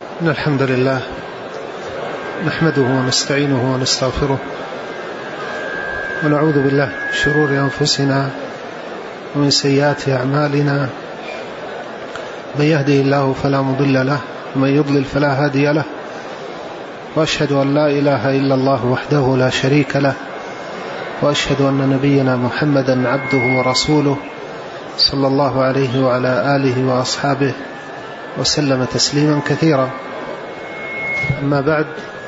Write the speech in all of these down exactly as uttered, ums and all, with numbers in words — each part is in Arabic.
إن الحمد لله نحمده ونستعينه ونستغفره ونعوذ بالله من شرور أنفسنا ومن سيئات أعمالنا. من يهده الله فلا مضل له ومن يضلل فلا هادي له، وأشهد أن لا إله إلا الله وحده لا شريك له، وأشهد أن نبينا محمدا عبده ورسوله صلى الله عليه وعلى آله وأصحابه وسلم تسليما كثيرا. أما بعد،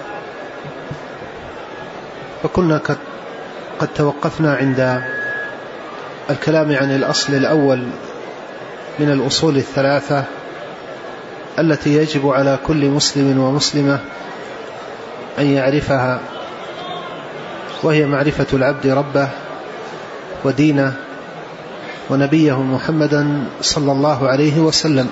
فكنا قد توقفنا عند الكلام عن الأصل الأول من الأصول الثلاثة التي يجب على كل مسلم ومسلمة أن يعرفها، وهي معرفة العبد ربه ودينه ونبيه محمدا صلى الله عليه وسلم.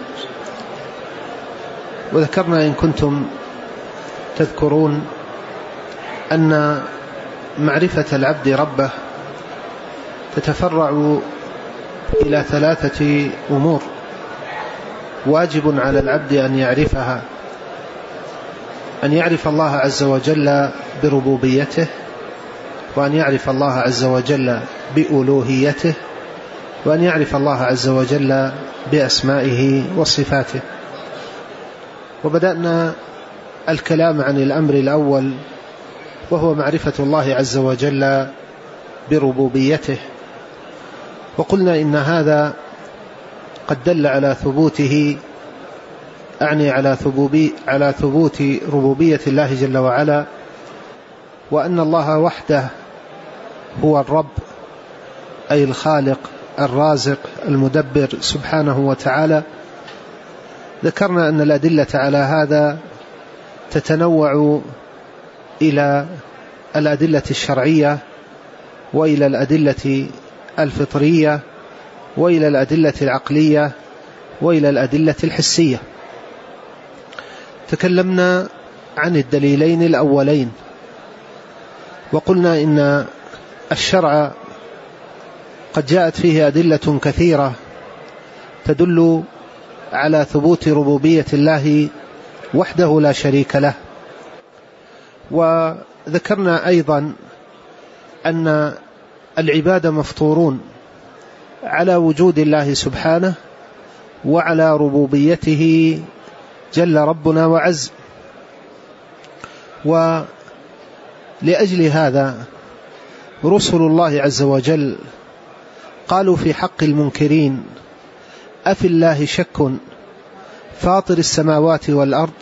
وذكرنا إن كنتم تذكرون أن معرفة العبد ربه تتفرع إلى ثلاثة أمور واجب على العبد أن يعرفها: أن يعرف الله عز وجل بربوبيته، وأن يعرف الله عز وجل بألوهيته، وأن يعرف الله عز وجل بأسمائه وصفاته. وبدأنا الكلام عن الأمر الأول، وهو معرفة الله عز وجل بربوبيته، وقلنا إن هذا قد دل على ثبوته، أعني على ثبوبي على ثبوت ربوبية الله جل وعلا، وأن الله وحده هو الرب، أي الخالق الرازق المدبر سبحانه وتعالى. ذكرنا أن الأدلة على هذا تتنوع إلى الأدلة الشرعية، وإلى الأدلة الفطرية، وإلى الأدلة العقلية، وإلى الأدلة الحسية. تكلمنا عن الدليلين الأولين، وقلنا إن الشرع قد جاءت فيه أدلة كثيرة تدل على ثبوت ربوبية الله وحده لا شريك له. وذكرنا أيضا أن العباد مفطورون على وجود الله سبحانه وعلى ربوبيته جل ربنا وعز. ولأجل هذا رسل الله عز وجل قالوا في حق المنكرين: أفي الله شك فاطر السماوات والأرض؟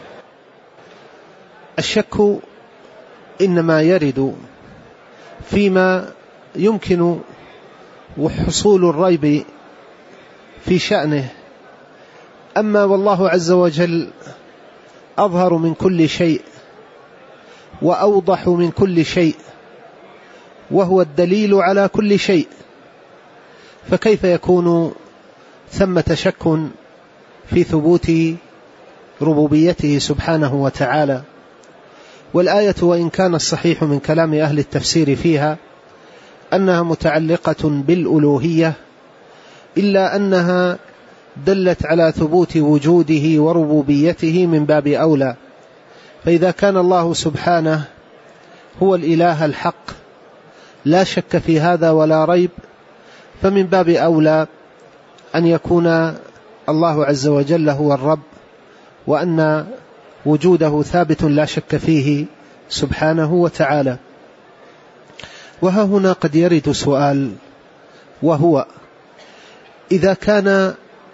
الشك إنما يرد فيما يمكن حصول الريب في شأنه، أما والله عز وجل أظهر من كل شيء وأوضح من كل شيء، وهو الدليل على كل شيء، فكيف يكون ثمة شك في ثبوت ربوبيته سبحانه وتعالى؟ والآية وإن كان الصحيح من كلام أهل التفسير فيها أنها متعلقة بالألوهية، إلا أنها دلت على ثبوت وجوده وربوبيته من باب أولى. فإذا كان الله سبحانه هو الإله الحق لا شك في هذا ولا ريب، فمن باب أولى أن يكون الله عز وجل هو الرب، وأن وجوده ثابت لا شك فيه سبحانه وتعالى. وها هنا قد يرد سؤال، وهو: إذا كان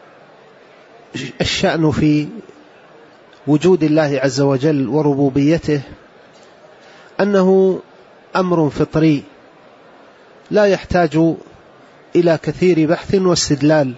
الشأن في وجود الله عز وجل وربوبيته أنه أمر فطري لا يحتاج إلى كثير بحث واستدلال،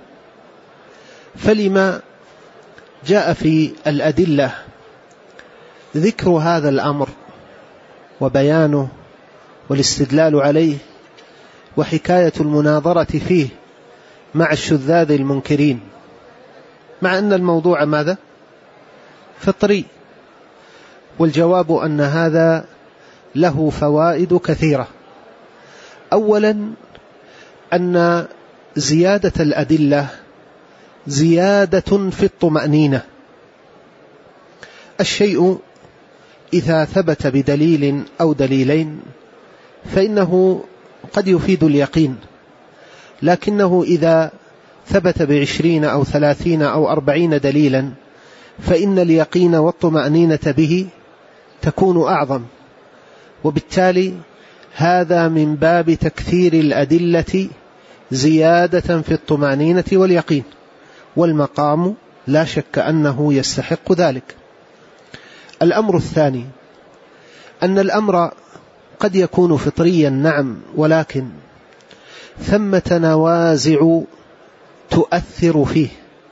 فلما جاء في الأدلة ذكر هذا الأمر وبيانه والاستدلال عليه وحكاية المناظرة فيه مع الشذاذ المنكرين، مع أن الموضوع ماذا؟ فطري؟ والجواب أن هذا له فوائد كثيرة. أولا، أن زيادة الأدلة زيادة في الطمأنينة، الشيء إذا ثبت بدليل أو دليلين فإنه قد يفيد اليقين، لكنه إذا ثبت بعشرين أو ثلاثين أو أربعين دليلا فإن اليقين والطمأنينة به تكون أعظم، وبالتالي هذا من باب تكثير الأدلة زيادة في الطمأنينة واليقين، والمقام لا شك أنه يستحق ذلك. الأمر الثاني أن الأمر قد يكون فطريا نعم، ولكن ثمة نوازع تؤثر فيه.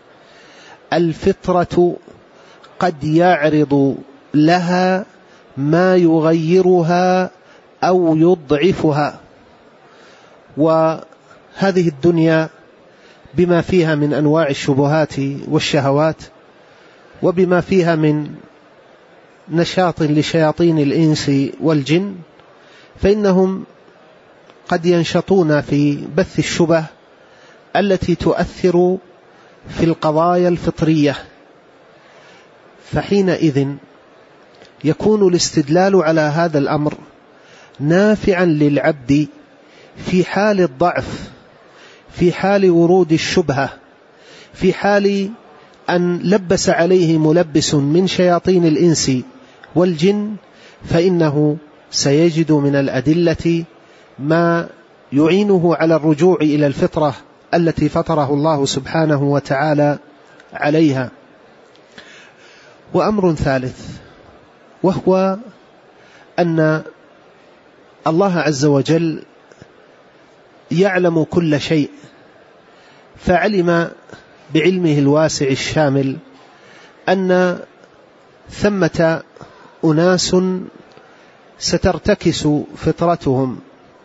الفطرة قد يعرض لها ما يغيرها أو يضعفها، وهذه الدنيا بما فيها من أنواع الشبهات والشهوات، وبما فيها من نشاط لشياطين الإنس والجن، فإنهم قد ينشطون في بث الشبه التي تؤثر في القضايا الفطرية، فحينئذ يكون الاستدلال على هذا الأمر نافعا للعبد في حال الضعف، في حال ورود الشبهة، في حال أن لبس عليه ملبس من شياطين الإنس والجن، فإنه سيجد من الأدلة ما يعينه على الرجوع إلى الفطرة التي فطره الله سبحانه وتعالى عليها. وأمر ثالث، وهو أن الله عز وجل يعلم كل شيء، فعلم بعلمه الواسع الشامل أن ثمة أناس سترتكس فطرتهم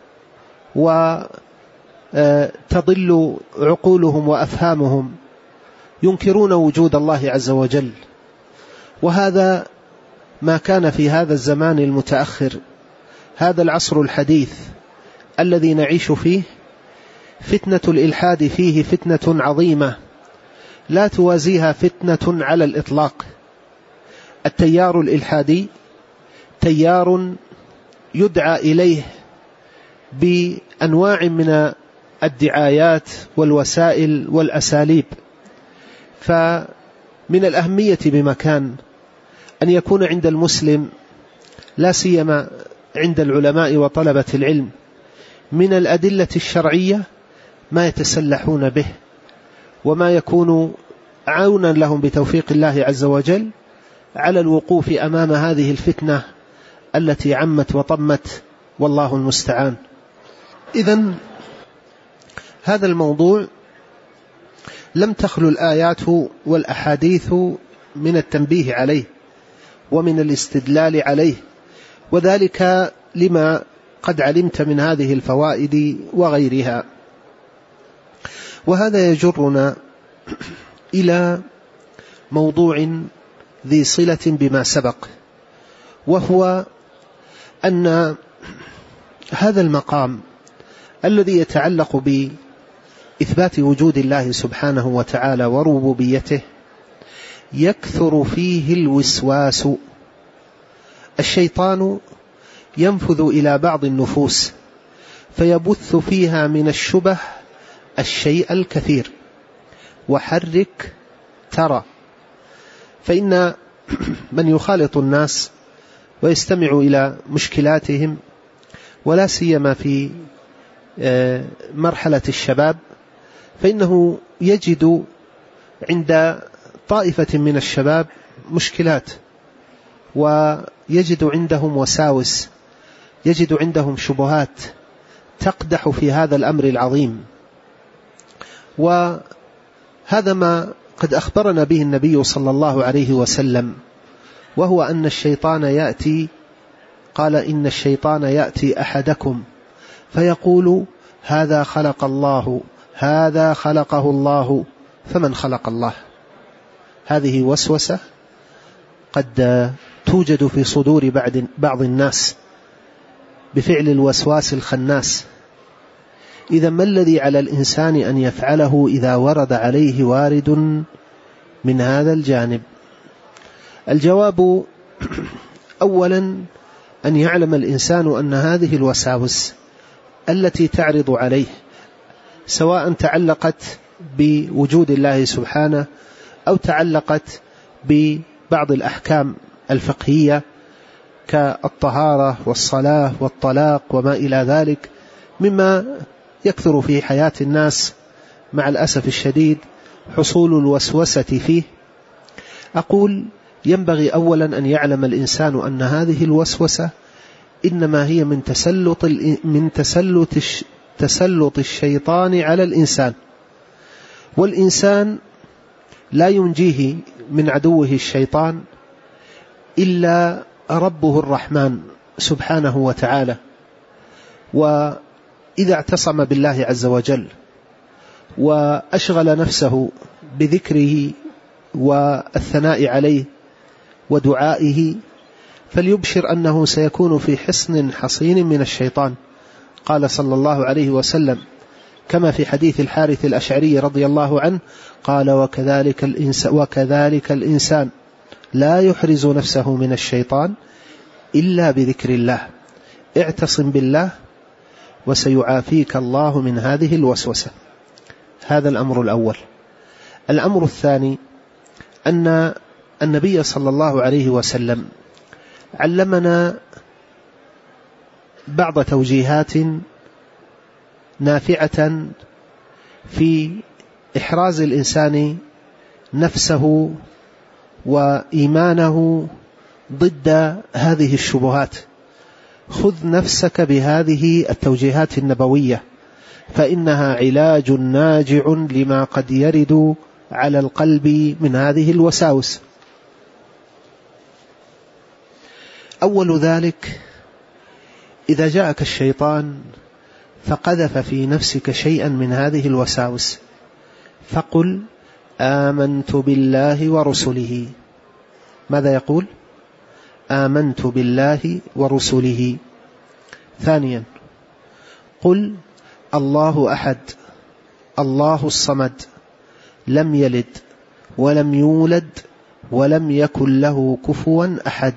وتضل عقولهم وأفهامهم، ينكرون وجود الله عز وجل. وهذا ما كان في هذا الزمان المتأخر، هذا العصر الحديث الذي نعيش فيه، فتنة الإلحاد فيه فتنة عظيمة لا توازيها فتنة على الإطلاق. التيار الإلحادي تيار يدعى إليه بأنواع من الدعايات والوسائل والأساليب، فمن الأهمية بمكان أن يكون عند المسلم، لا سيما عند العلماء وطلبة العلم، من الأدلة الشرعية ما يتسلحون به، وما يكون عونا لهم بتوفيق الله عز وجل على الوقوف أمام هذه الفتنة التي عمت وطمت، والله المستعان. إذن هذا الموضوع لم تخلو الآيات والأحاديث من التنبيه عليه ومن الاستدلال عليه، وذلك لما قد علمت من هذه الفوائد وغيرها. وهذا يجرنا إلى موضوع ذي صلة بما سبق، وهو أن هذا المقام الذي يتعلق بإثبات وجود الله سبحانه وتعالى وربوبيته يكثر فيه الوسواس. الشيطان ينفذ إلى بعض النفوس فيبث فيها من الشبه الشيء الكثير، وحرك ترى. فإن من يخالط الناس ويستمع إلى مشكلاتهم، ولا سيما في مرحلة الشباب، فإنه يجد عند طائفة من الشباب مشكلات، ويجد عندهم وساوس، يجد عندهم شبهات تقدح في هذا الأمر العظيم. وهذا ما قد أخبرنا به النبي صلى الله عليه وسلم، وهو أن الشيطان يأتي، قال إن الشيطان يأتي أحدكم فيقول هذا خلق الله، هذا خلقه الله، فمن خلق الله. هذه وسوسة قد توجد في صدور بعض الناس بفعل الوسواس الخناس. إذا ما الذي على الإنسان أن يفعله إذا ورد عليه وارد من هذا الجانب؟ الجواب أولا أن يعلم الإنسان أن هذه الوساوس التي تعرض عليه سواء تعلقت بوجود الله سبحانه أو تعلقت ببعض الأحكام الفقهية كالطهارة والصلاة والطلاق وما إلى ذلك مما يكثر في حياة الناس مع الأسف الشديد حصول الوسوسة فيه. أقول ينبغي أولا أن يعلم الإنسان أن هذه الوسوسة إنما هي من تسلط من تسلط تسلط الشيطان على الإنسان، والإنسان لا ينجيه من عدوه الشيطان إلا ربه الرحمن سبحانه وتعالى. وإذا اعتصم بالله عز وجل وأشغل نفسه بذكره والثناء عليه ودعائه فليبشر أنه سيكون في حصن حصين من الشيطان. قال صلى الله عليه وسلم كما في حديث الحارث الأشعري رضي الله عنه قال وكذلك الإنسان, وكذلك الإنسان لا يحرز نفسه من الشيطان إلا بذكر الله، اعتصم بالله وسيعافيك الله من هذه الوسوسة. هذا الأمر الأول. الأمر الثاني أن النبي صلى الله عليه وسلم علمنا بعض توجيهات نافعة في إحراز الإنسان نفسه وإيمانه ضد هذه الشبهات. خذ نفسك بهذه التوجيهات النبوية فإنها علاج ناجع لما قد يرد على القلب من هذه الوساوس. أول ذلك إذا جاءك الشيطان فقذف في نفسك شيئا من هذه الوساوس فقل آمنت بالله ورسله. ماذا يقول؟ آمنت بالله ورسله. ثانيا قل الله أحد الله الصمد لم يلد ولم يولد ولم يكن له كفوا أحد.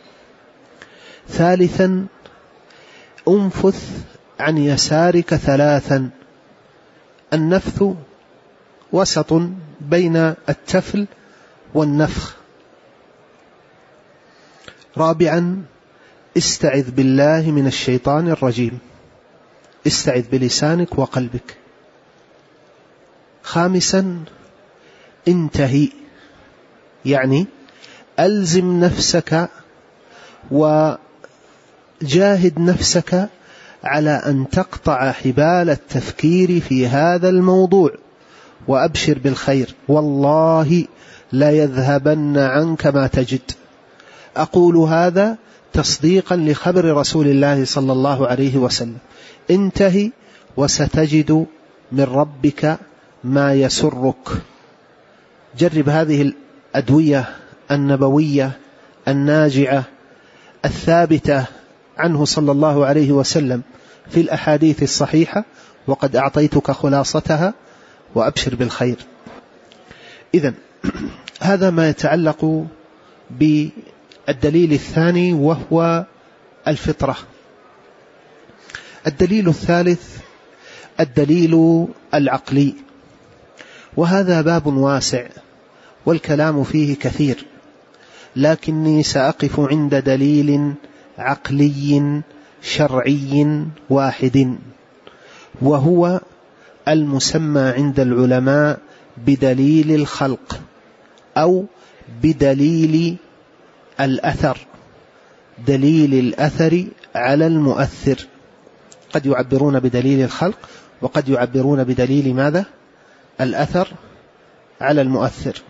ثالثا انفث عن يسارك ثلاثا. النفث وسط بين التفل والنفخ. رابعا استعذ بالله من الشيطان الرجيم، استعذ بلسانك وقلبك. خامسا انتهي، يعني ألزم نفسك وجاهد نفسك على أن تقطع حبال التفكير في هذا الموضوع، وأبشر بالخير والله لا يذهبن عنك ما تجد. أقول هذا تصديقا لخبر رسول الله صلى الله عليه وسلم. انتهي وستجد من ربك ما يسرك. جرب هذه الأدوية النبوية الناجعة الثابتة عنه صلى الله عليه وسلم في الأحاديث الصحيحة، وقد أعطيتك خلاصتها، وأبشر بالخير. إذن هذا ما يتعلق بالدليل الثاني وهو الفطرة. الدليل الثالث الدليل العقلي، وهذا باب واسع والكلام فيه كثير، لكني سأقف عند دليل عقلي شرعي واحد، وهو المسمى عند العلماء بدليل الخلق أو بدليل الأثر، دليل الأثر على المؤثر. قد يعبرون بدليل الخلق وقد يعبرون بدليل ماذا؟ الأثر على المؤثر.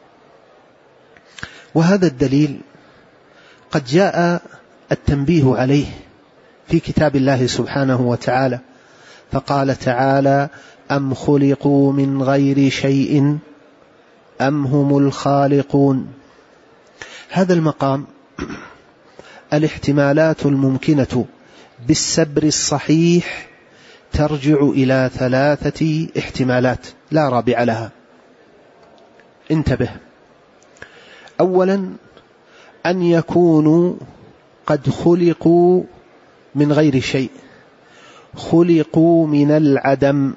وهذا الدليل قد جاء التنبيه عليه في كتاب الله سبحانه وتعالى، فقال تعالى: أم خلقوا من غير شيء أم هم الخالقون. هذا المقام الاحتمالات الممكنة بالسبر الصحيح ترجع إلى ثلاثة احتمالات لا رابع لها. انتبه. أولا أن يكونوا قد خلقوا من غير شيء، خلقوا من العدم.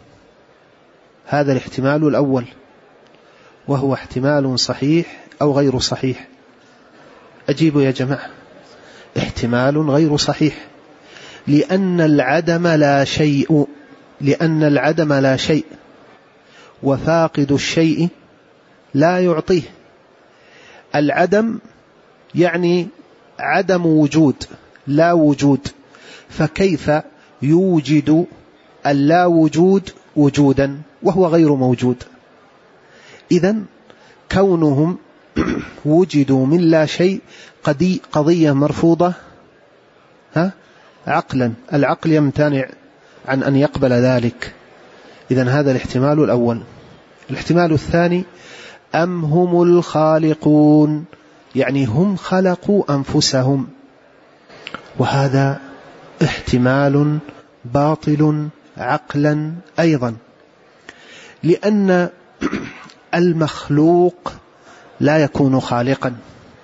هذا الاحتمال الأول، وهو احتمال صحيح أو غير صحيح؟ أجيبوا يا جماعة. احتمال غير صحيح، لأن العدم لا شيء، لأن العدم لا شيء، وفاقد الشيء لا يعطيه. العدم يعني عدم وجود، لا وجود، فكيف يوجد اللا وجود وجودا وهو غير موجود؟ إذن كونهم وجدوا من لا شيء قضية مرفوضة ها عقلا، العقل يمتنع عن أن يقبل ذلك. إذن هذا الاحتمال الأول. الاحتمال الثاني: أم هم الخالقون، يعني هم خلقوا أنفسهم، وهذا احتمال باطل عقلا أيضا، لأن المخلوق لا يكون خالقا.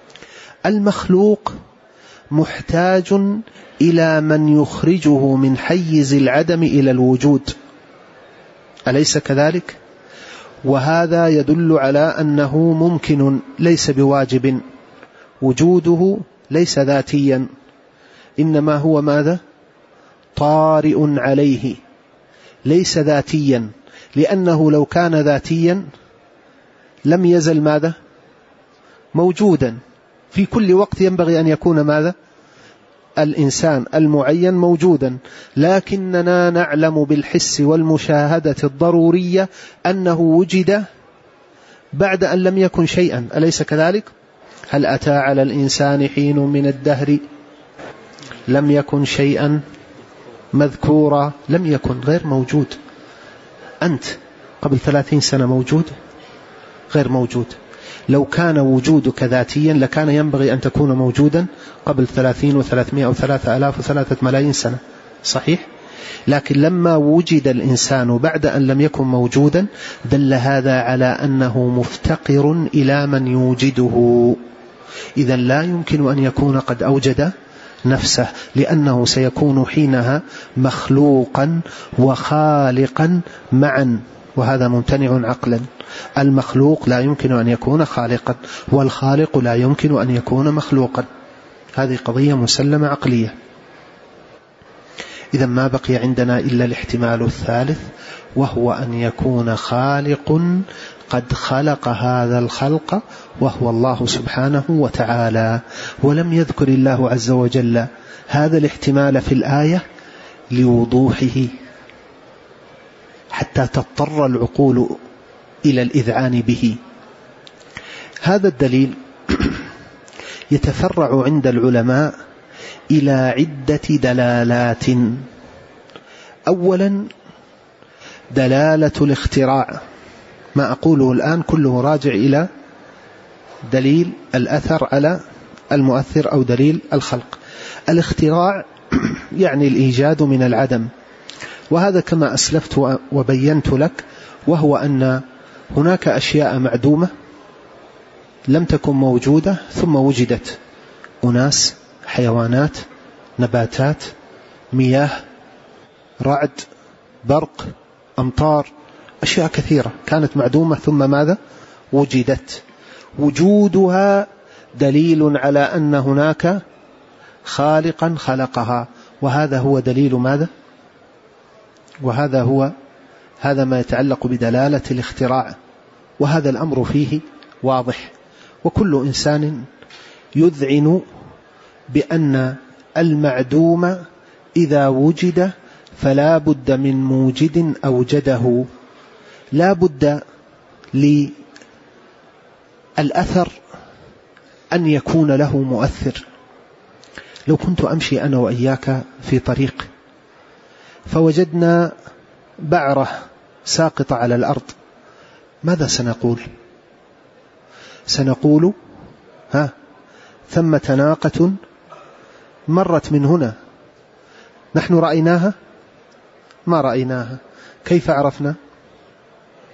المخلوق محتاج إلى من يخرجه من حيز العدم إلى الوجود، أليس كذلك؟ وهذا يدل على أنه ممكن ليس بواجب، وجوده ليس ذاتيا، إنما هو ماذا؟ طارئ عليه، ليس ذاتيا، لأنه لو كان ذاتيا لم يزل ماذا؟ موجودا. في كل وقت ينبغي أن يكون ماذا؟ الإنسان المعين موجودا، لكننا نعلم بالحس والمشاهدة الضرورية أنه وجد بعد أن لم يكن شيئا، أليس كذلك؟ هل أتى على الإنسان حين من الدهر لم يكن شيئا مذكورا؟ لم يكن، غير موجود. أنت قبل ثلاثين سنة موجود؟ غير موجود. لو كان وجودك ذاتيا لكان ينبغي أن تكون موجودا قبل ثلاثين وثلاثمائة وثلاثة آلاف وثلاثة ملايين سنة، صحيح؟ لكن لما وجد الإنسان بعد أن لم يكن موجودا دل هذا على أنه مفتقر إلى من يوجده. إذن لا يمكن أن يكون قد أوجد نفسه، لأنه سيكون حينها مخلوقا وخالقا معا، وهذا ممتنع عقلا. المخلوق لا يمكن أن يكون خالقا، والخالق لا يمكن أن يكون مخلوقا، هذه قضية مسلمة عقلية. إذا ما بقي عندنا إلا الاحتمال الثالث، وهو أن يكون خالق قد خلق هذا الخلق وهو الله سبحانه وتعالى، ولم يذكر الله عز وجل هذا الاحتمال في الآية لوضوحه حتى تضطر العقول إلى الإذعان به. هذا الدليل يتفرع عند العلماء إلى عدة دلالات. أولا دلالة الاختراع، ما أقوله الآن كله راجع إلى دليل الأثر على المؤثر أو دليل الخلق. الاختراع يعني الإيجاد من العدم، وهذا كما أسلفت وبينت لك، وهو أن هناك أشياء معدومة لم تكن موجودة ثم وجدت، أناس، حيوانات، نباتات، مياه، رعد، برق، أمطار، أشياء كثيرة كانت معدومة ثم ماذا؟ وجدت. وجودها دليل على أن هناك خالقا خلقها، وهذا هو دليل ماذا؟ وهذا هو هذا ما يتعلق بدلالة الاختراع، وهذا الأمر فيه واضح، وكل إنسان يذعن بأن المعدوم إذا وجد فلا بد من موجد أوجده، لا بد للأثر أن يكون له مؤثر. لو كنت أمشي أنا وإياك في طريق فوجدنا بعرة ساقطة على الأرض، ماذا سنقول؟ سنقول ها ثمة ناقة مرت من هنا، نحن رأيناها؟ ما رأيناها. كيف عرفنا؟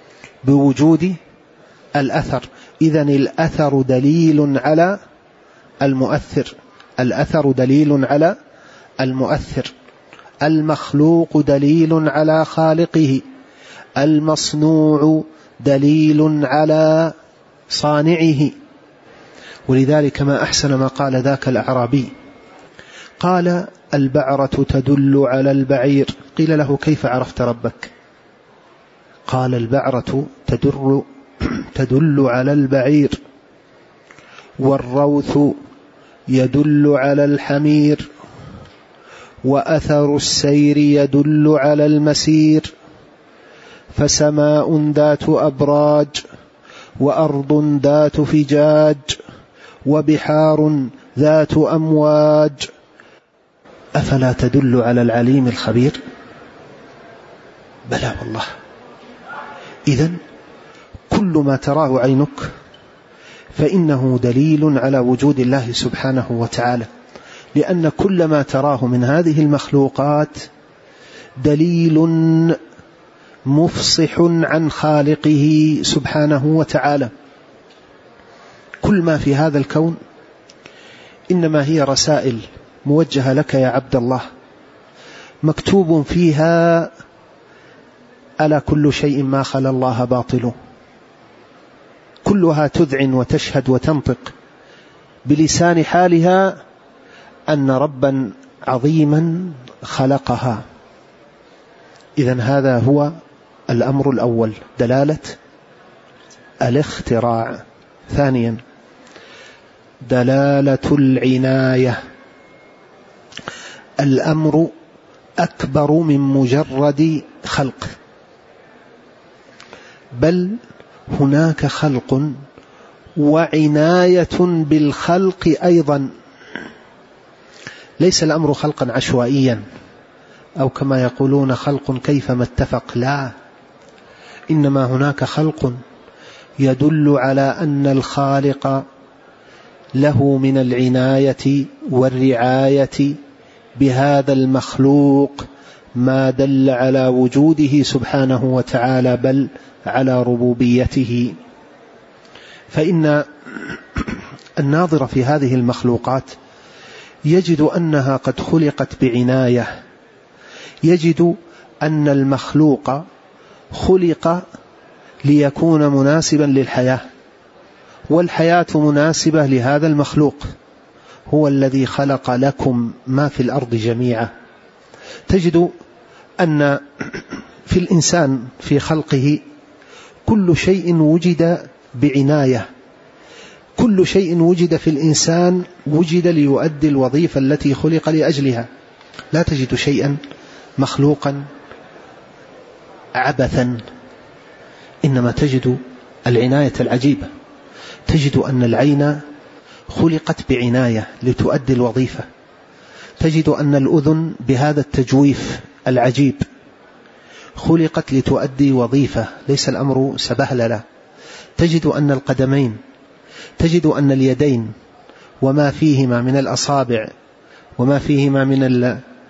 بوجود الأثر. إذن الأثر دليل على المؤثر، الأثر دليل على المؤثر، المخلوق دليل على خالقه، المصنوع دليل على صانعه. ولذلك ما أحسن ما قال ذاك الأعرابي، قال: البعرة تدل على البعير. قيل له: كيف عرفت ربك؟ قال: البعرة تدل, تدل على البعير، والروث يدل على الحمير، وأثر السير يدل على المسير، فسماء ذات أبراج، وأرض ذات فجاج، وبحار ذات أمواج، أفلا تدل على العليم الخبير؟ بلى والله. إذن كل ما تراه عينك فإنه دليل على وجود الله سبحانه وتعالى، لأن كل ما تراه من هذه المخلوقات دليل مفصح عن خالقه سبحانه وتعالى. كل ما في هذا الكون إنما هي رسائل موجهة لك يا عبد الله، مكتوب فيها: ألا كل شيء ما خلا الله باطل. كلها تذعن وتشهد وتنطق بلسان حالها أن ربا عظيما خلقها. إذن هذا هو الأمر الأول، دلالة الاختراع. ثانيا، دلالة العناية. الأمر أكبر من مجرد خلق، بل هناك خلق وعناية بالخلق أيضا. ليس الأمر خلقا عشوائيا أو كما يقولون خلق كيفما اتفق، لا، إنما هناك خلق يدل على أن الخالق له من العناية والرعاية بهذا المخلوق ما دل على وجوده سبحانه وتعالى، بل على ربوبيته. فإن الناظر في هذه المخلوقات يجد أنها قد خلقت بعناية، يجد أن المخلوق خلق ليكون مناسبا للحياة، والحياة مناسبة لهذا المخلوق. هو الذي خلق لكم ما في الأرض جميعا. تجد أن في الإنسان في خلقه كل شيء وجد بعناية، كل شيء وجد في الإنسان وجد ليؤدي الوظيفة التي خلق لأجلها. لا تجد شيئا مخلوقا عبثا، إنما تجد العناية العجيبة. تجد أن العين خلقت بعناية لتؤدي الوظيفة، تجد أن الأذن بهذا التجويف العجيب خلقت لتؤدي وظيفة، ليس الأمر سبهللة. تجد أن القدمين، تجد أن اليدين وما فيهما من الأصابع وما فيهما من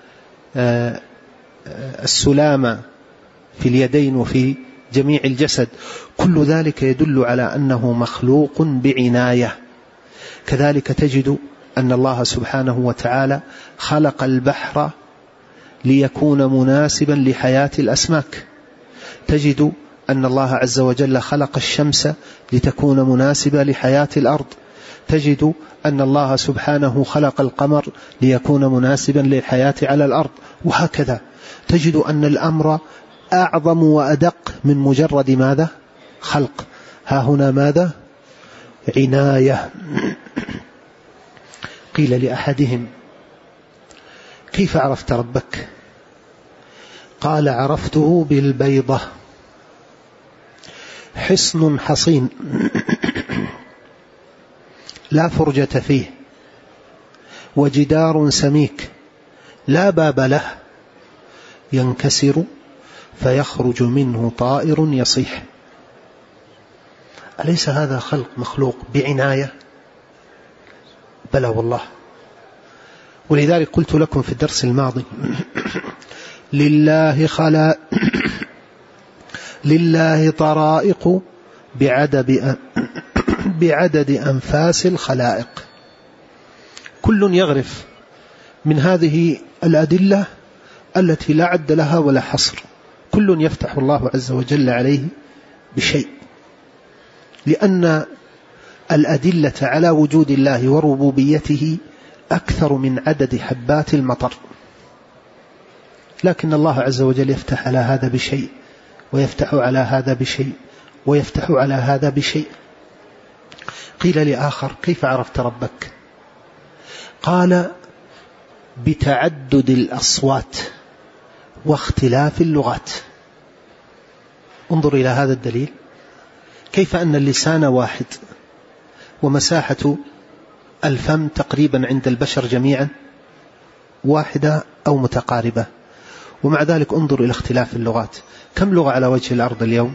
السلامة في اليدين وفي جميع الجسد، كل ذلك يدل على أنه مخلوق بعناية. كذلك تجد أن الله سبحانه وتعالى خلق البحر ليكون مناسبا لحياة الأسماك. تجد أن الله عز وجل خلق الشمس لتكون مناسبة لحياة الأرض. تجد أن الله سبحانه خلق القمر ليكون مناسبا للحياة على الأرض، وهكذا. تجد أن الأمر أعظم وأدق من مجرد ماذا؟ خلق. ها هنا ماذا؟ عناية. قيل لأحدهم: كيف عرفت ربك؟ قال: عرفته بالبيضة، حصن حصين لا فرجة فيه، وجدار سميك لا باب له، ينكسر فيخرج منه طائر يصيح. أليس هذا خلق مخلوق بعناية؟ بلى والله. ولذلك قلت لكم في الدرس الماضي: لله خلا لله طرائق بعدد بعدد أنفاس الخلائق. كل يغرف من هذه الأدلة التي لا عد لها ولا حصر، كل يفتح الله عز وجل عليه بشيء، لأن الأدلة على وجود الله وربوبيته أكثر من عدد حبات المطر، لكن الله عز وجل يفتح على هذا بشيء، ويفتح على هذا بشيء، ويفتح على هذا بشيء. قيل لآخر: كيف عرفت ربك؟ قال: بتعدد الأصوات واختلاف اللغات. انظر إلى هذا الدليل، كيف أن اللسان واحد ومساحة الفم تقريبا عند البشر جميعا واحدة أو متقاربة، ومع ذلك انظر إلى اختلاف اللغات. كم لغة على وجه الأرض اليوم؟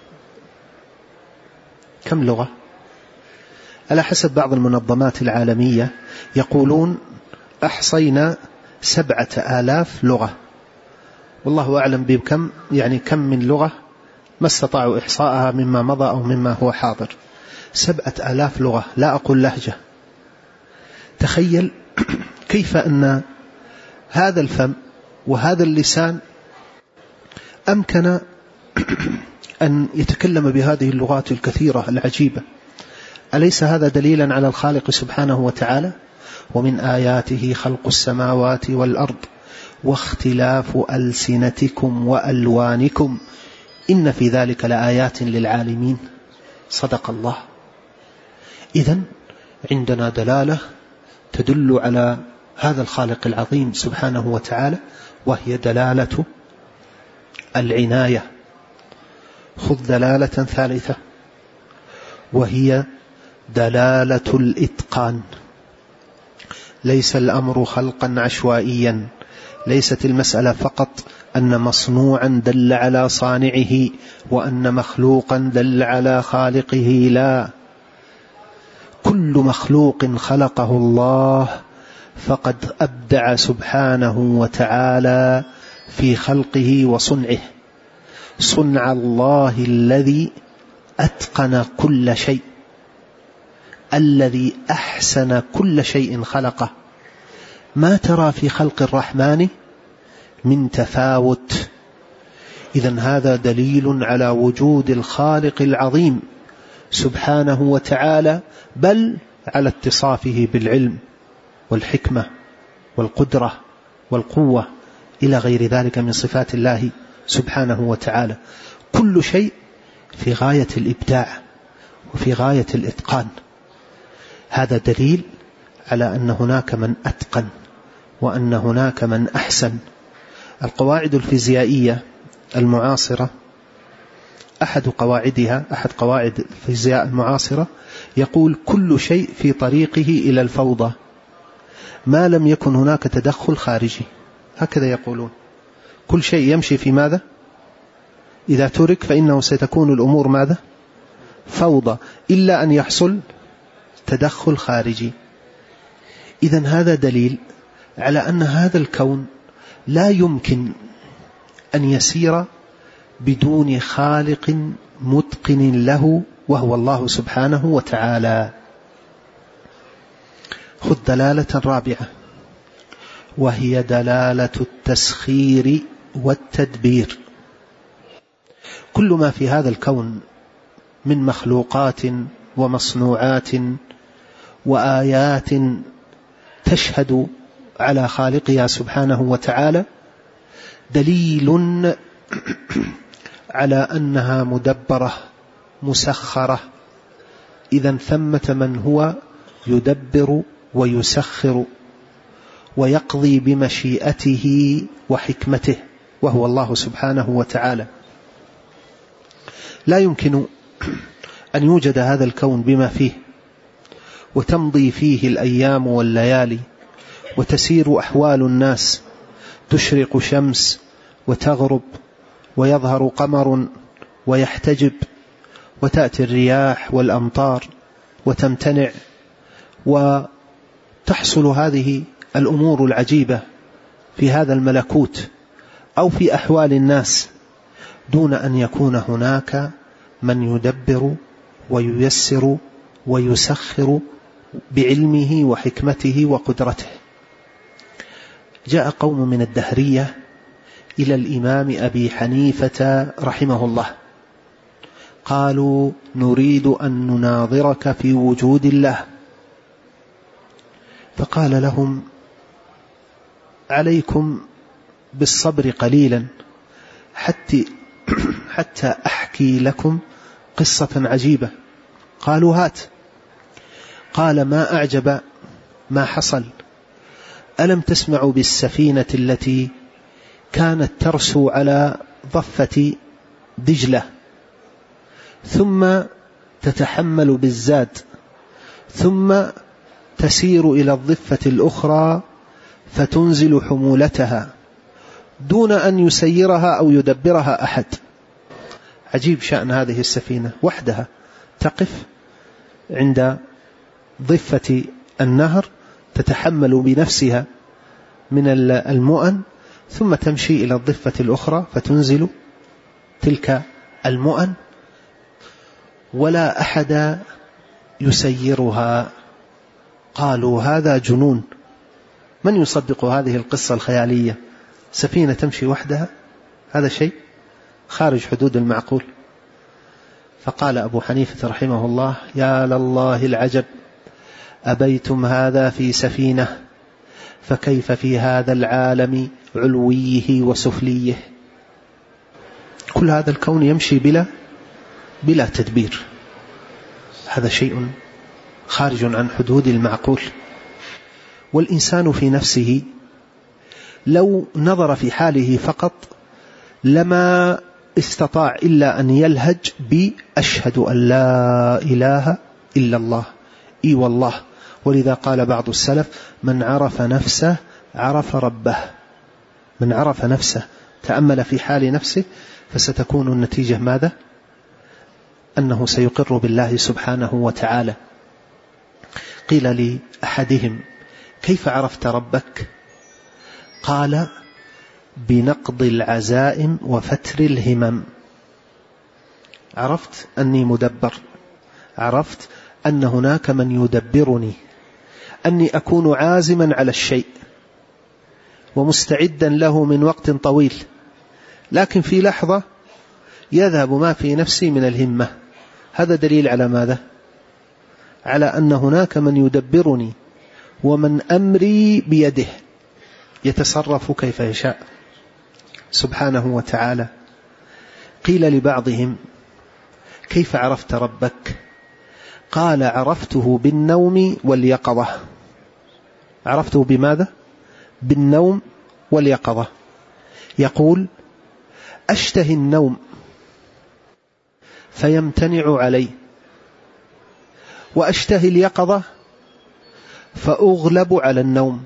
كم لغة؟ على حسب بعض المنظمات العالمية يقولون أحصينا سبعة آلاف لغة، والله أعلم بكم، يعني كم من لغة ما استطاعوا إحصاءها مما مضى أو مما هو حاضر. سبعة آلاف لغة، لا أقول لهجة. تخيل كيف أن هذا الفم وهذا اللسان أمكن أن يتكلم بهذه اللغات الكثيرة العجيبة. أليس هذا دليلا على الخالق سبحانه وتعالى؟ ومن آياته خلق السماوات والأرض واختلاف ألسنتكم وألوانكم إن في ذلك لآيات للعالمين. صدق الله. إذن عندنا دلالة تدل على هذا الخالق العظيم سبحانه وتعالى، وهي دلالة العناية. خذ دلالة ثالثة، وهي دلالة الإتقان. ليس الأمر خلقا عشوائيا، ليست المسألة فقط أن مصنوعا دل على صانعه وأن مخلوقا دل على خالقه، لا، كل مخلوق خلقه الله فقد أبدع سبحانه وتعالى في خلقه وصنعه. صنع الله الذي أتقن كل شيء، الذي أحسن كل شيء خلقه. ما ترى في خلق الرحمن من تفاوت. إذن هذا دليل على وجود الخالق العظيم سبحانه وتعالى، بل على اتصافه بالعلم والحكمة والقدرة والقوة إلى غير ذلك من صفات الله سبحانه وتعالى. كل شيء في غاية الإبداع وفي غاية الإتقان. هذا دليل على أن هناك من أتقن وأن هناك من أحسن. القواعد الفيزيائية المعاصرة، أحد قواعدها أحد قواعد الفيزياء المعاصرة يقول: كل شيء في طريقه إلى الفوضى ما لم يكن هناك تدخل خارجي. هكذا يقولون، كل شيء يمشي في ماذا؟ إذا ترك فإنه ستكون الأمور ماذا؟ فوضى، إلا أن يحصل تدخل خارجي. إذن هذا دليل على أن هذا الكون لا يمكن أن يسير بدون خالق متقن له، وهو الله سبحانه وتعالى. خذ دلالة رابعة، وهي دلالة التسخير والتدبير. كل ما في هذا الكون من مخلوقات ومصنوعات وآيات تشهد على خالقها سبحانه وتعالى دليل على أنها مدبرة مسخرة. إذن ثمة من هو يدبر ويسخر ويقضي بمشيئته وحكمته، وهو الله سبحانه وتعالى. لا يمكن أن يوجد هذا الكون بما فيه وتمضي فيه الأيام والليالي وتسير أحوال الناس، تشرق شمس وتغرب ويظهر قمر ويحتجب، وتأتي الرياح والأمطار وتمتنع، وتحصل هذه الأمور العجيبة في هذا الملكوت أو في أحوال الناس دون أن يكون هناك من يدبر وييسر ويسخر بعلمه وحكمته وقدرته. جاء قوم من الدهرية إلى الإمام أبي حنيفة رحمه الله، قالوا نريد أن نناظرك في وجود الله، فقال لهم عليكم بالصبر قليلا حتى حتى أحكي لكم قصة عجيبة. قالوا هات. قال ما أعجب ما حصل، ألم تسمعوا بالسفينة التي كانت ترسو على ضفة دجلة ثم تتحمل بالزاد ثم تسير إلى الضفة الأخرى فتنزل حمولتها دون أن يسيرها أو يدبرها أحد؟ عجيب شأن هذه السفينة، وحدها تقف عند ضفة النهر تتحمل بنفسها من المؤن ثم تمشي إلى الضفة الأخرى فتنزل تلك المؤن ولا أحد يسيرها. قالوا هذا جنون، من يصدق هذه القصة الخيالية؟ سفينة تمشي وحدها، هذا شيء خارج حدود المعقول. فقال أبو حنيفة رحمه الله يا لله العجب، أبيتم هذا في سفينة فكيف في هذا العالم علويه وسفليه؟ كل هذا الكون يمشي بلا بلا تدبير، هذا شيء خارج عن حدود المعقول. والإنسان في نفسه لو نظر في حاله فقط لما استطاع إلا أن يلهج بأشهد أن لا إله إلا الله. إي والله، ولذا قال بعض السلف من عرف نفسه عرف ربه. من عرف نفسه تأمل في حال نفسه فستكون النتيجة ماذا؟ أنه سيقر بالله سبحانه وتعالى. قيل لأحدهم كيف عرفت ربك؟ قال بنقض العزائم وفتر الهمم. عرفت أني مدبر، عرفت أن هناك من يدبرني، أني أكون عازما على الشيء ومستعدا له من وقت طويل، لكن في لحظة يذهب ما في نفسي من الهمة. هذا دليل على ماذا؟ على أن هناك من يدبرني ومن أمري بيده يتصرف كيف يشاء سبحانه وتعالى. قيل لبعضهم كيف عرفت ربك؟ قال عرفته بالنوم واليقظة. عرفته بماذا؟ بالنوم واليقظة. يقول أشتهي النوم فيمتنع علي، وأشتهي اليقظة فأغلب على النوم.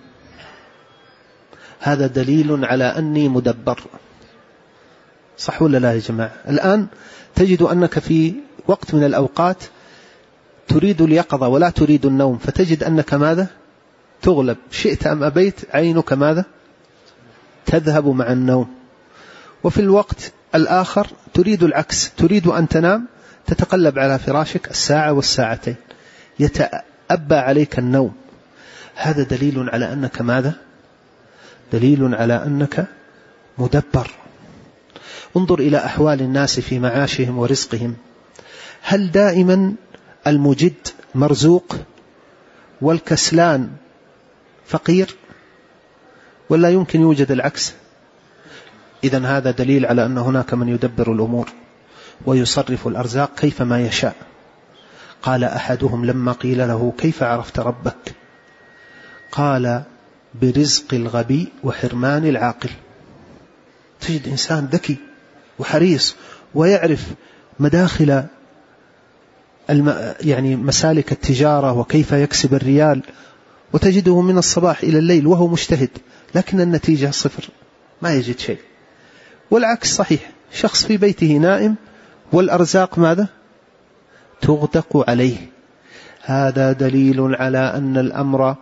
هذا دليل على أني مدبر. صح ولا لا يا جماعة؟ الآن تجد أنك في وقت من الأوقات تريد اليقظة ولا تريد النوم، فتجد أنك ماذا؟ تغلب، شئت أم أبيت عينك ماذا؟ تذهب مع النوم. وفي الوقت الآخر تريد العكس، تريد أن تنام، تتقلب على فراشك الساعة والساعتين، يتأبى عليك النوم. هذا دليل على أنك ماذا؟ دليل على أنك مدبر. انظر إلى أحوال الناس في معاشهم ورزقهم، هل دائما المجد مرزوق والكسلان فقير، ولا يمكن يوجد العكس؟ إذن هذا دليل على أن هناك من يدبر الأمور ويصرف الأرزاق كيفما يشاء. قال أحدهم لما قيل له كيف عرفت ربك؟ قال برزق الغبي وحرمان العاقل. تجد إنسان ذكي وحريص ويعرف مداخل الم... يعني مسالك التجارة وكيف يكسب الريال، وتجده من الصباح إلى الليل وهو مجتهد، لكن النتيجة صفر، ما يجد شيء. والعكس صحيح، شخص في بيته نائم والأرزاق ماذا؟ تغدق عليه. هذا دليل على أن الأمر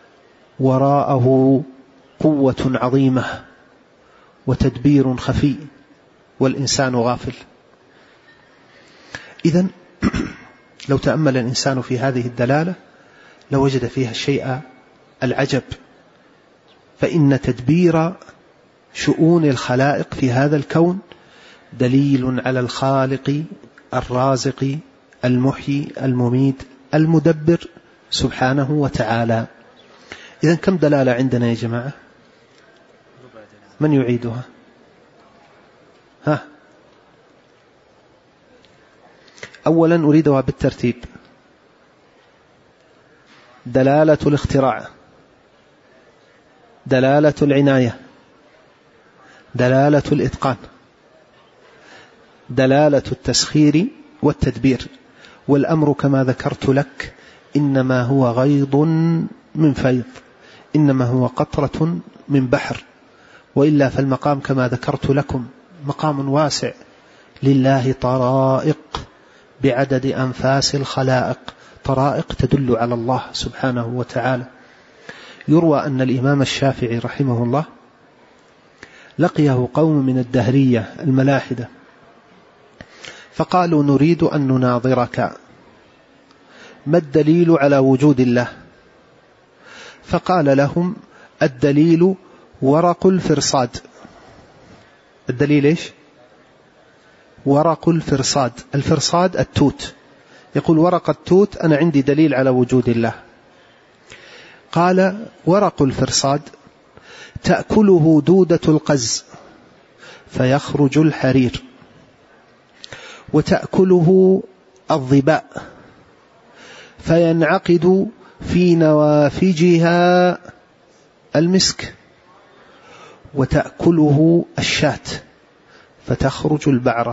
وراءه قوة عظيمة وتدبير خفي والإنسان غافل. إذن لو تأمل الإنسان في هذه الدلالة لوجد فيها الشيء العجب. فإن تدبير شؤون الخلائق في هذا الكون دليل على الخالق الرازق المحيي المميت المدبر سبحانه وتعالى. إذن كم دلالة عندنا يا جماعة؟ من يعيدها؟ ها أولا أريدها بالترتيب. دلالة الاختراع، دلالة العناية، دلالة الإتقان، دلالة التسخير والتدبير. والأمر كما ذكرت لك إنما هو غيض من فيض، إنما هو قطرة من بحر، وإلا فالمقام كما ذكرت لكم مقام واسع، لله طرائق بعدد أنفاس الخلائق، طرائق تدل على الله سبحانه وتعالى. يروى أن الإمام الشافعي رحمه الله لقيه قوم من الدهرية الملاحدة فقالوا نريد أن نناظرك، ما الدليل على وجود الله؟ فقال لهم الدليل ورق الفرصاد. الدليل إيش؟ ورق الفرصاد. الفرصاد التوت. يقول ورق التوت أنا عندي دليل على وجود الله. قال ورق الفرصاد تأكله دودة القز فيخرج الحرير، وتأكله الظباء فينعقد في نوافجها المسك، وتأكله الشاة فتخرج البعرة.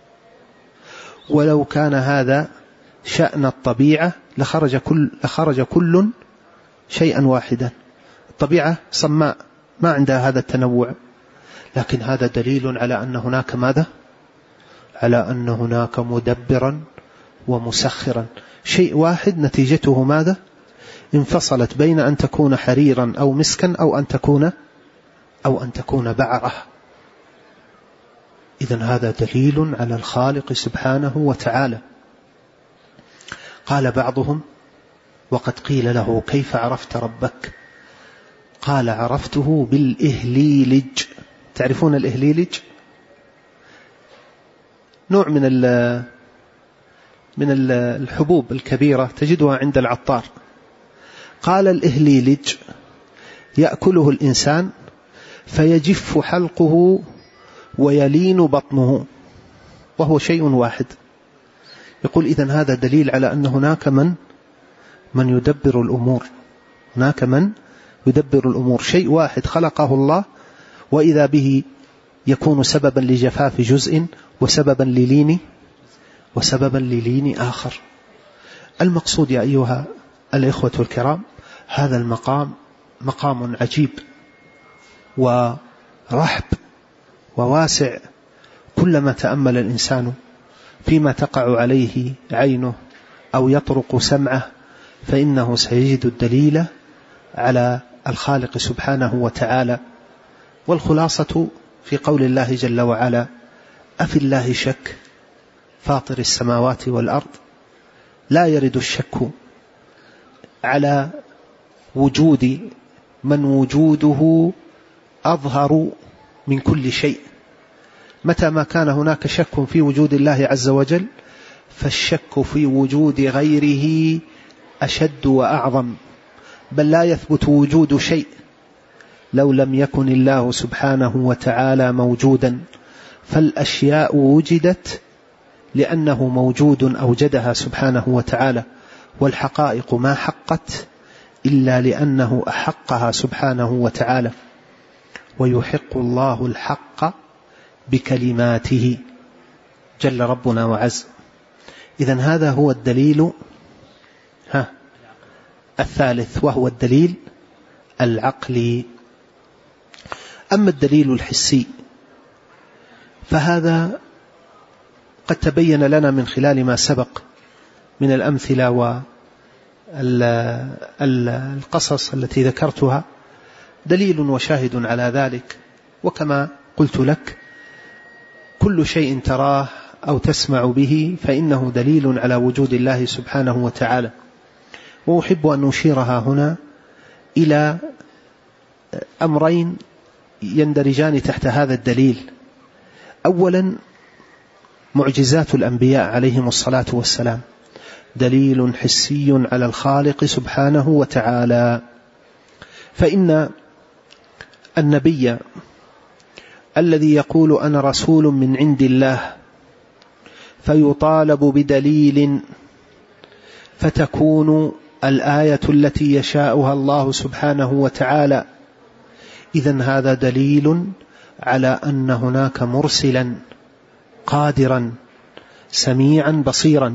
ولو كان هذا شأن الطبيعة لخرج كل, لخرج كل شيئا واحدا. الطبيعة صماء ما عندها هذا التنوع، لكن هذا دليل على أن هناك ماذا؟ على أن هناك مدبرا ومسخرا. شيء واحد نتيجته ماذا؟ انفصلت بين أن تكون حريرا أو مسكا أو أن تكون أو أن تكون بعرة. إذن هذا دليل على الخالق سبحانه وتعالى. قال بعضهم وقد قيل له كيف عرفت ربك؟ قال عرفته بالإهليلج. تعرفون الإهليلج؟ نوع من من الحبوب الكبيرة تجدها عند العطار. قال الإهليلج يأكله الإنسان فيجف حلقه ويلين بطنه وهو شيء واحد. يقول إذن هذا دليل على أن هناك من من يدبر الأمور، هناك من يدبر الأمور. شيء واحد خلقه الله وإذا به يكون سببا لجفاف جزء وسببا للين وسببا للين آخر. المقصود يا أيها الإخوة الكرام هذا المقام مقام عجيب ورحب وواسع. كلما تأمل الإنسان فيما تقع عليه عينه أو يطرق سمعه فإنه سيجد الدليل على الخالق سبحانه وتعالى. والخلاصة في قول الله جل وعلا أفي الله شك فاطر السماوات والأرض. لا يرد الشك على وجود من وجوده أظهر من كل شيء. متى ما كان هناك شك في وجود الله عز وجل فالشك في وجود غيره أشد وأعظم، بل لا يثبت وجود شيء لو لم يكن الله سبحانه وتعالى موجودا. فالأشياء وجدت لأنه موجود أوجدها سبحانه وتعالى، والحقائق ما حقت إلا لأنه أحقها سبحانه وتعالى. ويحق الله الحق بكلماته جل ربنا وعز. إذن هذا هو الدليل ها الثالث وهو الدليل العقلي. أما الدليل الحسي فهذا قد تبين لنا من خلال ما سبق من الأمثلة والقصص التي ذكرتها دليل وشاهد على ذلك. وكما قلت لك كل شيء تراه أو تسمع به فإنه دليل على وجود الله سبحانه وتعالى. وأحب أن أشيرها هنا إلى أمرين يندرجان تحت هذا الدليل. أولا معجزات الأنبياء عليهم الصلاة والسلام دليل حسي على الخالق سبحانه وتعالى، فإن النبي الذي يقول أنا رسول من عند الله فيطالب بدليل فتكون الآية التي يشاءها الله سبحانه وتعالى، إذن هذا دليل على أن هناك مرسلا قادرا سميعا بصيرا.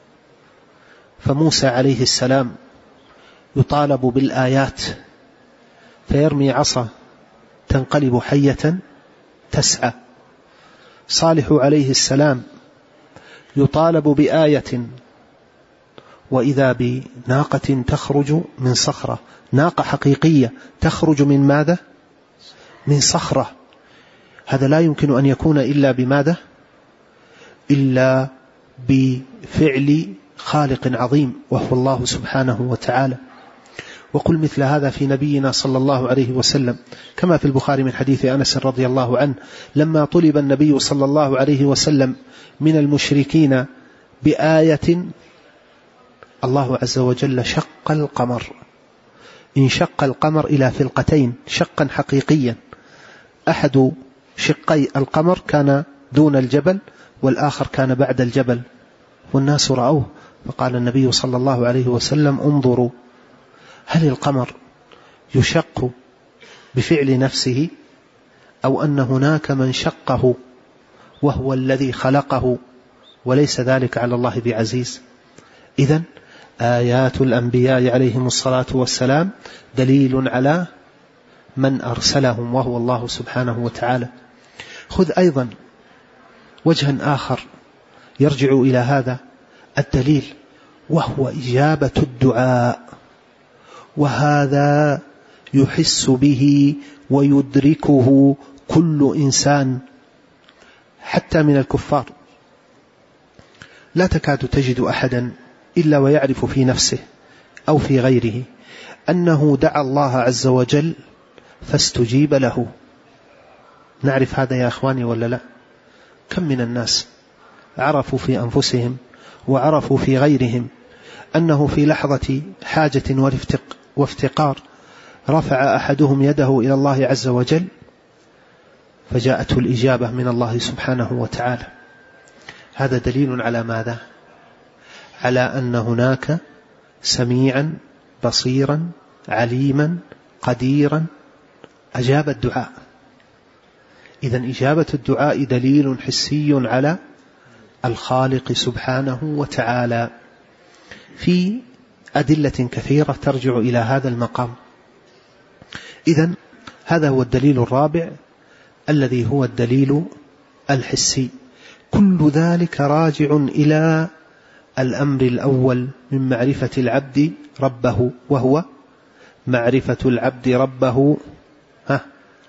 فموسى عليه السلام يطالب بالآيات فيرمي عصا تنقلب حية تسعى. صالح عليه السلام يطالب بآية وإذا بناقة تخرج من صخرة، ناقة حقيقية تخرج من ماذا؟ من صخرة. هذا لا يمكن أن يكون إلا بماذا؟ إلا بفعل خالق عظيم وهو الله سبحانه وتعالى. وقل مثل هذا في نبينا صلى الله عليه وسلم كما في البخاري من حديث أنس رضي الله عنه لما طلب النبي صلى الله عليه وسلم من المشركين بآية، الله عز وجل شق القمر، انشق القمر إلى فلقتين شقا حقيقيا، أحد شقي القمر كان دون الجبل والآخر كان بعد الجبل، والناس رأوه، فقال النبي صلى الله عليه وسلم انظروا هل القمر يشق بفعل نفسه أو أن هناك من شقه وهو الذي خلقه وليس ذلك على الله بعزيز. إذن آيات الأنبياء عليهم الصلاة والسلام دليل على من أرسلهم وهو الله سبحانه وتعالى. خذ أيضا وجها آخر يرجع إلى هذا الدليل وهو إجابة الدعاء، وهذا يحس به ويدركه كل إنسان حتى من الكفار. لا تكاد تجد أحدا إلا ويعرف في نفسه أو في غيره أنه دعا الله عز وجل فاستجيب له. نعرف هذا يا أخواني ولا لا؟ كم من الناس عرفوا في أنفسهم وعرفوا في غيرهم أنه في لحظة حاجة وافتقار رفع أحدهم يده إلى الله عز وجل فجاءته الإجابة من الله سبحانه وتعالى. هذا دليل على ماذا؟ على أن هناك سميعا بصيرا عليما قديرا أجاب الدعاء. إذن إجابة الدعاء دليل حسي على الخالق سبحانه وتعالى في أدلة كثيرة ترجع إلى هذا المقام. إذن هذا هو الدليل الرابع الذي هو الدليل الحسي. كل ذلك راجع إلى الأمر الأول من معرفة العبد ربه، وهو معرفة العبد ربه ها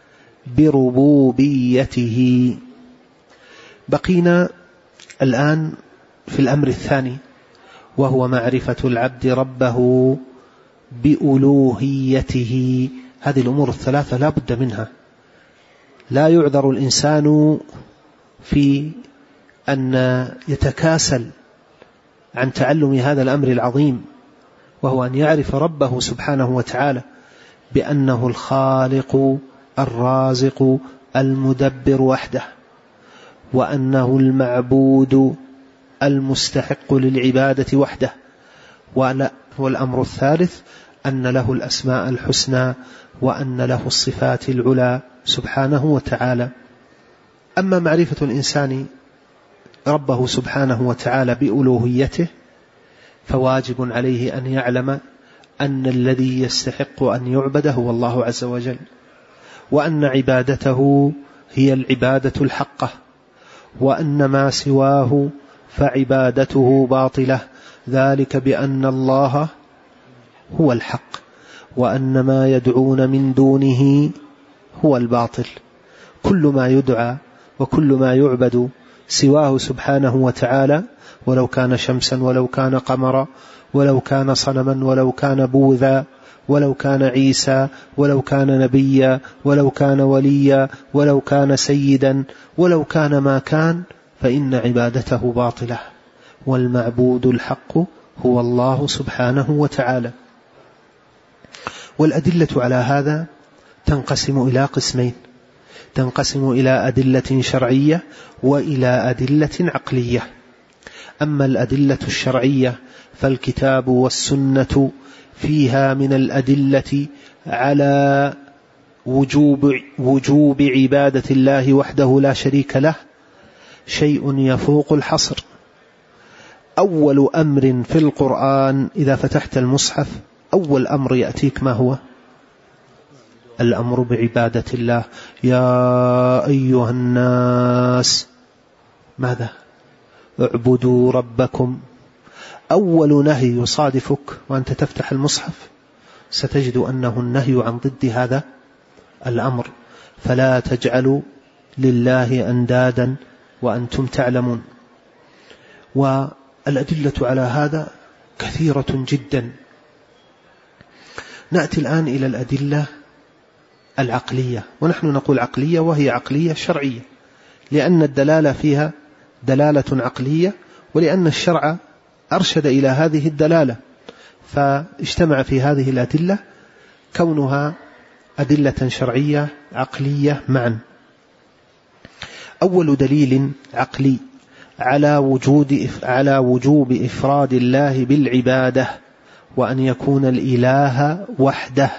بربوبيته. بقينا الآن في الأمر الثاني وهو معرفة العبد ربه بألوهيته. هذه الأمور الثلاثة لا بد منها. لا يعذر الإنسان في أن يتكاسل عن تعلم هذا الأمر العظيم، وهو أن يعرف ربه سبحانه وتعالى بأنه الخالق الرازق المدبر وحده، وأنه المعبود المستحق للعبادة وحده. والأمر الثالث أن له الأسماء الحسنى وأن له الصفات العلى سبحانه وتعالى. أما معرفة الإنسان ربه سبحانه وتعالى بألوهيته فواجب عليه أن يعلم أن الذي يستحق أن يعبد هو الله عز وجل، وأن عبادته هي العبادة الحقة، وأن ما سواه فعبادته باطلة، ذلك بأن الله هو الحق وأن ما يدعون من دونه هو الباطل. كل ما يدعى وكل ما يعبد سواه سبحانه وتعالى، ولو كان شمسا ولو كان قمرا ولو كان صنما ولو كان بوذا ولو كان عيسى ولو كان نبيا ولو كان وليا ولو كان سيدا ولو كان ما كان، فإن عبادته باطلة، والمعبود الحق هو الله سبحانه وتعالى. والأدلة على هذا تنقسم إلى قسمين، تنقسم إلى أدلة شرعية وإلى أدلة عقلية. أما الأدلة الشرعية فالكتاب والسنة فيها من الأدلة على وجوب, وجوب عبادة الله وحده لا شريك له شيء يفوق الحصر. أول أمر في القرآن إذا فتحت المصحف أول أمر يأتيك ما هو؟ الأمر بعبادة الله. يا أيها الناس ماذا؟ اعبدوا ربكم. أول نهي يصادفك وأنت تفتح المصحف ستجد أنه النهي عن ضد هذا الأمر، فلا تجعلوا لله أندادا وأنتم تعلمون. والأدلة على هذا كثيرة جدا. نأتي الآن إلى الأدلة العقلية، ونحن نقول عقلية وهي عقلية شرعية، لأن الدلالة فيها دلالة عقلية، ولأن الشرع أرشد إلى هذه الدلالة، فاجتمع في هذه الأدلة كونها أدلة شرعية عقلية معا. أول دليل عقلي على وجود على وجوب إفراد الله بالعبادة وأن يكون الإله وحده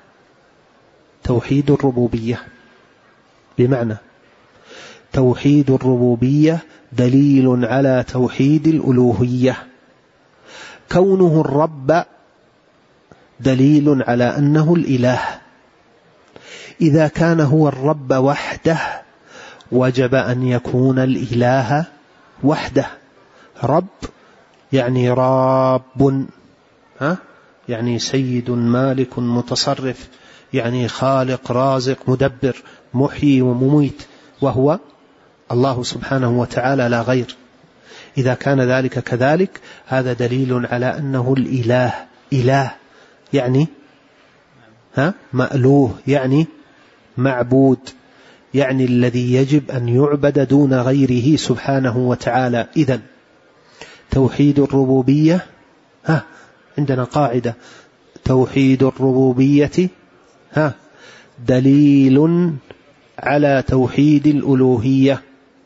توحيد الربوبية. بمعنى توحيد الربوبية دليل على توحيد الألوهية، كونه الرب دليل على أنه الإله. إذا كان هو الرب وحده وجب أن يكون الإله وحده. رب يعني راب، ها؟ يعني سيد مالك متصرف، يعني خالق رازق مدبر محيي ومميت، وهو الله سبحانه وتعالى لا غير. إذا كان ذلك كذلك هذا دليل على أنه الإله. إله يعني ها مألوه، يعني معبود، يعني الذي يجب أن يعبد دون غيره سبحانه وتعالى. إذن توحيد الربوبية، ها عندنا قاعدة: توحيد الربوبية ها دليل على توحيد الألوهية.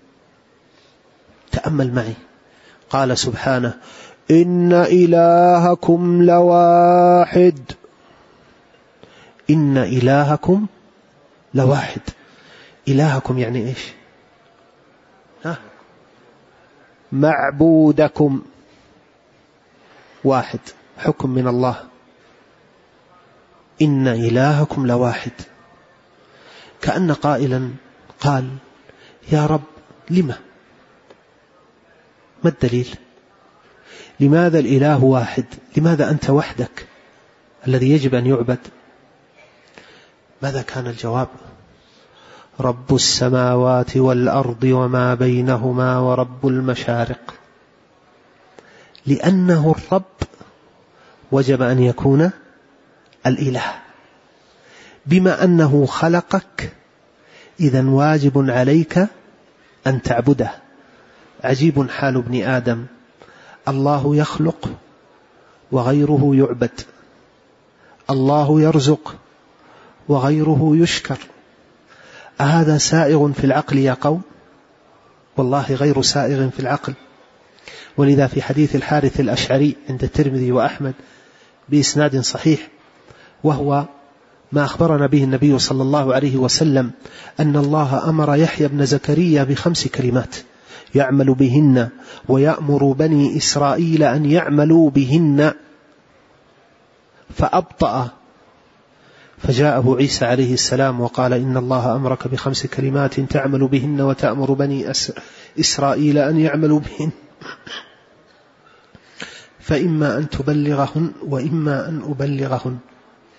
تأمل معي، قال سبحانه: إن إلهكم لواحد. إن إلهكم لواحد. إلهكم يعني إيش؟ ها؟ معبودكم واحد، حكم من الله. إن إلهكم لواحد، كأن قائلا قال: يا رب لما؟ ما الدليل؟ لماذا الإله واحد؟ لماذا أنت وحدك الذي يجب أن يعبد؟ ماذا كان الجواب؟ رب السماوات والأرض وما بينهما ورب المشارق. لأنه الرب وجب أن يكون الإله، بما أنه خلقك إذن واجب عليك أن تعبده. عجيب حال ابن آدم، الله يخلق وغيره يعبد، الله يرزق وغيره يشكر. أهذا سائغ في العقل يا قوم؟ والله غير سائغ في العقل. ولذا في حديث الحارث الأشعري عند الترمذي وأحمد بإسناد صحيح، وهو ما أخبرنا به النبي صلى الله عليه وسلم أن الله أمر يحيى بن زكريا بخمس كلمات يعمل بهن ويأمر بني إسرائيل أن يعملوا بهن، فأبطأ، فجاءه عيسى عليه السلام وقال: إن الله أمرك بخمس كلمات تعمل بهن وتأمر بني إسرائيل أن يعملوا بهن، فإما أن تبلغهن وإما أن أبلغهن.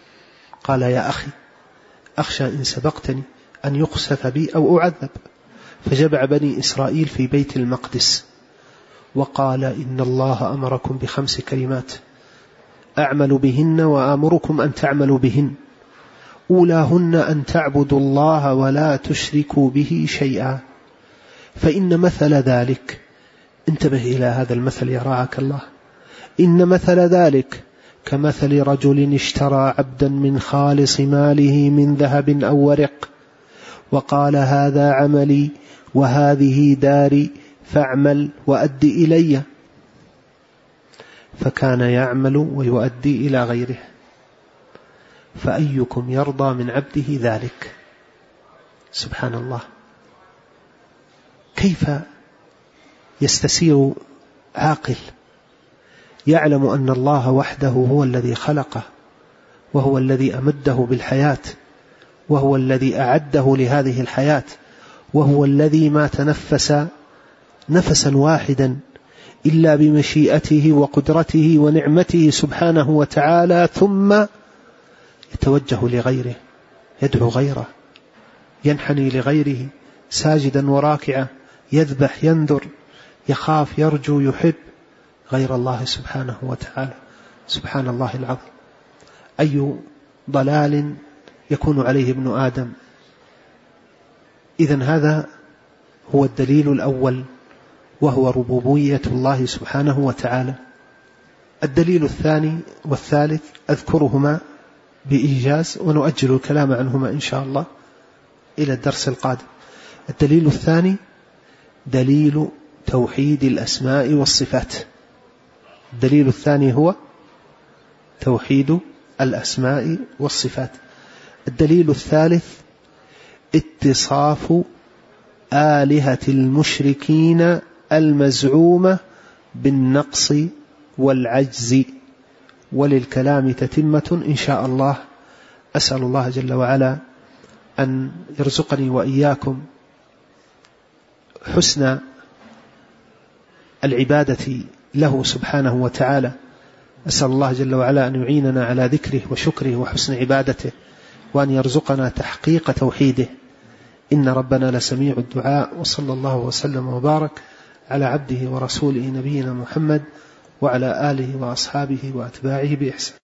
قال: يا أخي أخشى إن سبقتني أن يقسف بي أو أعذب، فجمع بني إسرائيل في بيت المقدس وقال إن الله أمركم بخمس كلمات أعمل بهن وآمركم أن تعملوا بهن، أولاهن أن تعبدوا الله ولا تشركوا به شيئا، فإن مثل ذلك، انتبه إلى هذا المثل يا رعاك الله، إن مثل ذلك كمثل رجل اشترى عبدا من خالص ماله من ذهب أو ورق وقال هذا عملي وهذه داري فاعمل وأدي إلي، فكان يعمل ويؤدي إلى غيره، فأيكم يرضى من عبده ذلك؟ سبحان الله، كيف يستسير عاقل يعلم أن الله وحده هو الذي خلقه وهو الذي أمده بالحياة وهو الذي أعده لهذه الحياة وهو الذي ما تنفس نفسا واحدا إلا بمشيئته وقدرته ونعمته سبحانه وتعالى، ثم يتوجه لغيره، يدعو غيره، ينحني لغيره ساجدا وراكعا، يذبح ينذر، يخاف يرجو يحب غير الله سبحانه وتعالى. سبحان الله العظيم، أي ضلال يكون عليه ابن آدم. إذن هذا هو الدليل الأول، وهو ربوبية الله سبحانه وتعالى. الدليل الثاني والثالث أذكرهما بإيجاز ونؤجل الكلام عنهما إن شاء الله إلى الدرس القادم. الدليل الثاني دليل توحيد الأسماء والصفات. الدليل الثاني هو توحيد الأسماء والصفات. الدليل الثالث اتصاف آلهة المشركين المزعومة بالنقص والعجز، وللكلام تتمة إن شاء الله. أسأل الله جل وعلا أن يرزقني وإياكم حسن العبادة له سبحانه وتعالى. أسأل الله جل وعلا أن يعيننا على ذكره وشكره وحسن عبادته، وأن يرزقنا تحقيق توحيده، إن ربنا لسميع الدعاء. وصلى الله وسلم وبارك على عبده ورسوله نبينا محمد وعلى آله وأصحابه وأتباعه بإحسان.